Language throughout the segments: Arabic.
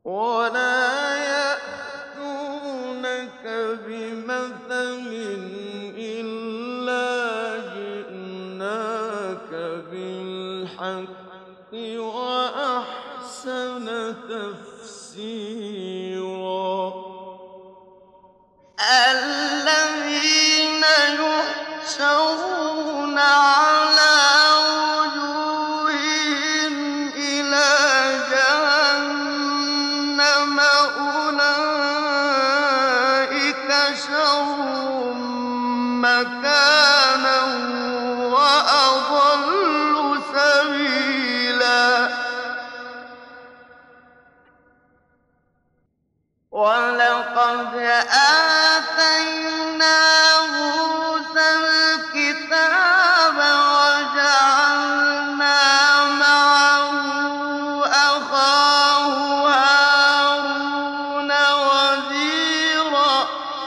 وَلَا يَأْتُونَكَ بِمَثَلٍ إِلَّا جِئْنَاكَ بِالْحَقِّ وَأَحْسَنَ تَفْسِيرًا الَّذِينَ يُحْشَرُونَ عَلَىٰ وُجُوهِهِمْ إِلَىٰ جَهَنَّمَ أُولَٰئِكَ شَرٌّ مَّكَانًا وَأَضَلُّ سَبِيلًا وَلَقَدْ آتَيْنَا مُوسَى الْكِتَابَ وَجَعَلْنَا مَعَهُ أَخَاهُ هَارُونَ وَزِيرًا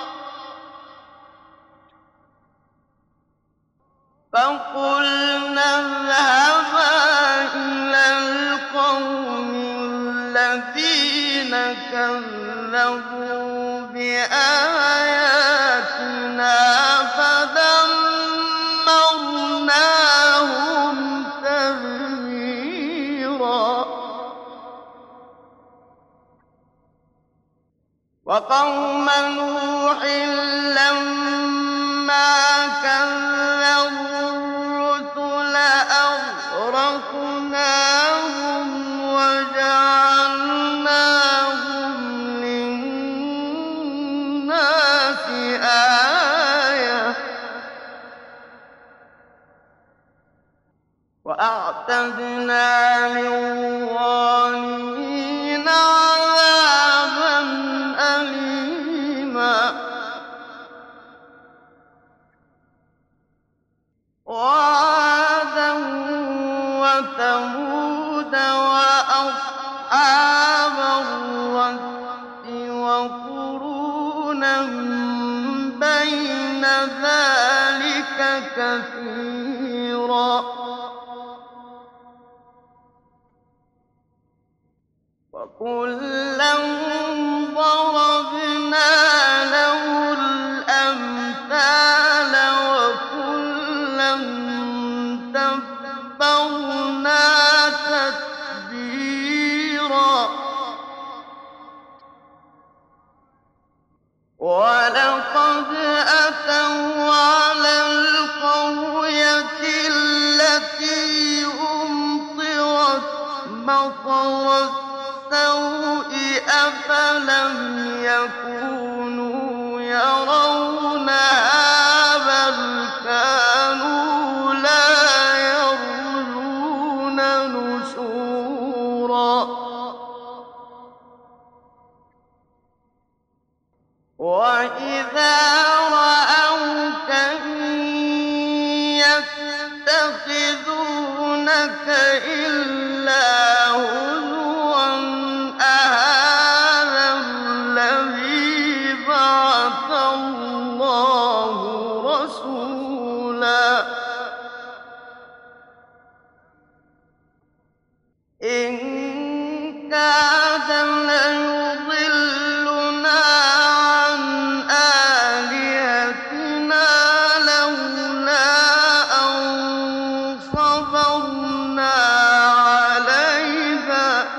فَقُلْنَا اذْهَبَا إِلَى الْقَوْمِ الَّذِينَ كَذَّبُوا بِآيَاتِنَا فَدَمَّرْنَاهُمْ تَدْمِيرًا وَقَوْمَ نُوحٍ لَّمَّا كَذَّبُوا الرُّسُلَ أَغْرَقْنَاهُمْ وَجَعَلْنَاهُمْ لِلنَّاسِ آيَةً وَأَعْتَدْنَا لِلظَّالِمِينَ عَذَابًا أَلِيمًا وَعَادًا وَثَمُودَ وَأَصْحَابَ الرَّسِّ وَقُرُونًا بَيْنَ ذَٰلِكَ كَثِيرًا وَكُلًّا ضَرَبْنَا لَهُ الْأَمْثَالَ وَكُلًّا تَبَّرْنَا تَتْبِيرًا وَلَقَدْ أَتَوْا عَلَى الْقَرْيَةِ الَّتِي أُمْطِرَتْ مَطَرَ السَّوْءِ أَفَلَمْ يَكُونُوا يَرَوْنَهَا بَلْ كَانُوا لَا يَرْجُونَ نُشُورًا وَإِذَا رَأَوْكَ إِن يَتَّخِذُونَكَ إِلَّا هُزُوًا أَهَٰذَا الَّذِي بَعَثَ اللَّهُ رَسُولًا إِن كَادَ لَيُضِلُّنَا عَنْ آلِهَتِنَا لَوْلَا أَن صَبَرْنَا عَلَيْهَا ۚ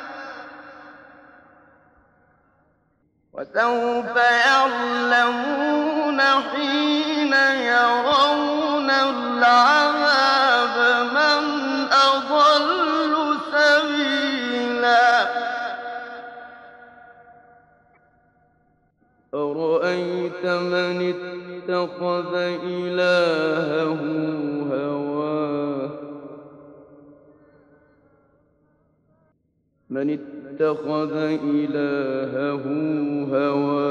وَسَوْفَ يَعْلَمُونَ حِينَ يَرَوْنَ الْعَذَابَ مَنْ أَضَلُّ سَبِيلًا أَرَأَيْتَ مَنِ اتَّخَذَ إِلَٰهَهُ هَوَاهُ